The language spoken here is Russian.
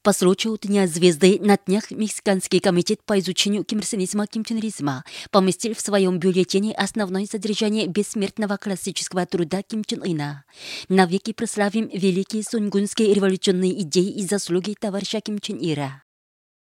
По случаю Дня звезды на днях Мексиканский комитет по изучению кимрсенизма, кимченризма поместил в своем бюллетене основное содержание бессмертного классического труда Ким Чен Ына. Навеки прославим великие сунгунские революционные идеи и заслуги товарища Ким Чен Ира.